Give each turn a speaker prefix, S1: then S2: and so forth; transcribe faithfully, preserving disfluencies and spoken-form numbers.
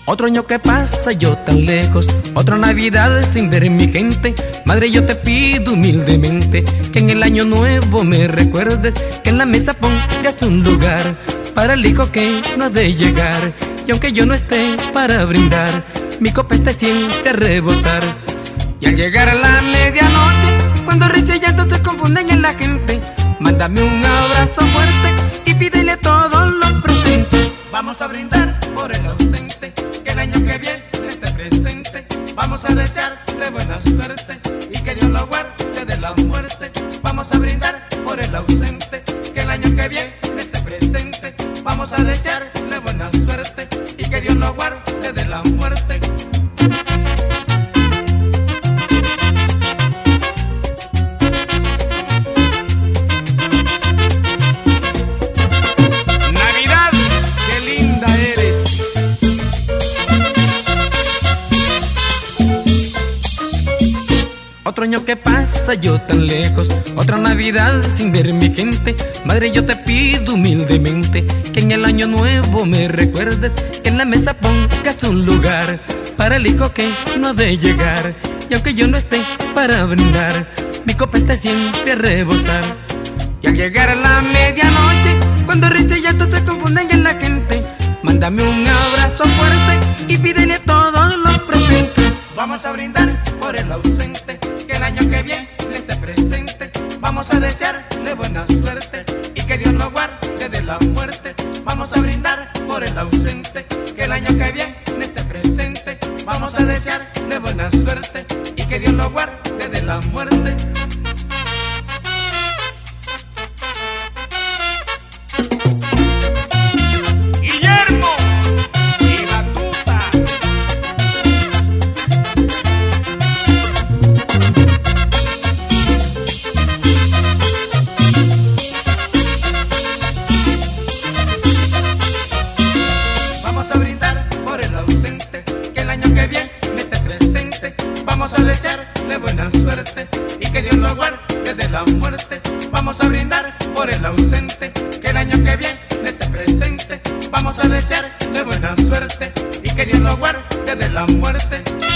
S1: Otro año que pasa yo tan lejos, otra Navidad sin ver mi gente. Madre, yo te pido humildemente que en el año nuevo me recuerdes, que en la mesa pongas un lugar para el hijo que no ha de llegar. Y aunque yo no esté para brindar, mi copa esté siempre a rebosar. Y al llegar a la medianoche, cuando risa y llanto se confunden en la gente, mándame un abrazo fuerte y pídele todos los presentes. Vamos a brindar por el ausente, que el año que viene esté presente. Vamos a desearle buena suerte y que Dios lo guarde de la muerte. Vamos a brindar por el ausente, que el año que viene esté presente. Vamos a desearle buena suerte y que Dios lo guarde de la muerte. Otro año que pasa yo tan lejos, otra Navidad sin ver mi gente. Madre, yo te pido humildemente que en el año nuevo me recuerdes, que en la mesa pongas un lugar para el hijo que no ha de llegar. Y aunque yo no esté para brindar, mi copa esté siempre a rebosar. Y al llegar a la medianoche, cuando risa y llanto se confunden en la gente, mándame un abrazo fuerte y pídele a todos los presentes. Vamos a brindar por el ausente, que el año que viene esté presente. Vamos a desearle buena suerte y que Dios lo guarde de la muerte. Vamos a brindar por el ausente, que el año que viene esté presente. Vamos a desearle buena suerte y que Dios lo guarde de la muerte. Vamos a desearle buena suerte y que Dios lo guarde de la muerte. Vamos a brindar por el ausente, que el año que viene esté presente. Vamos a desearle buena suerte y que Dios lo guarde de la muerte.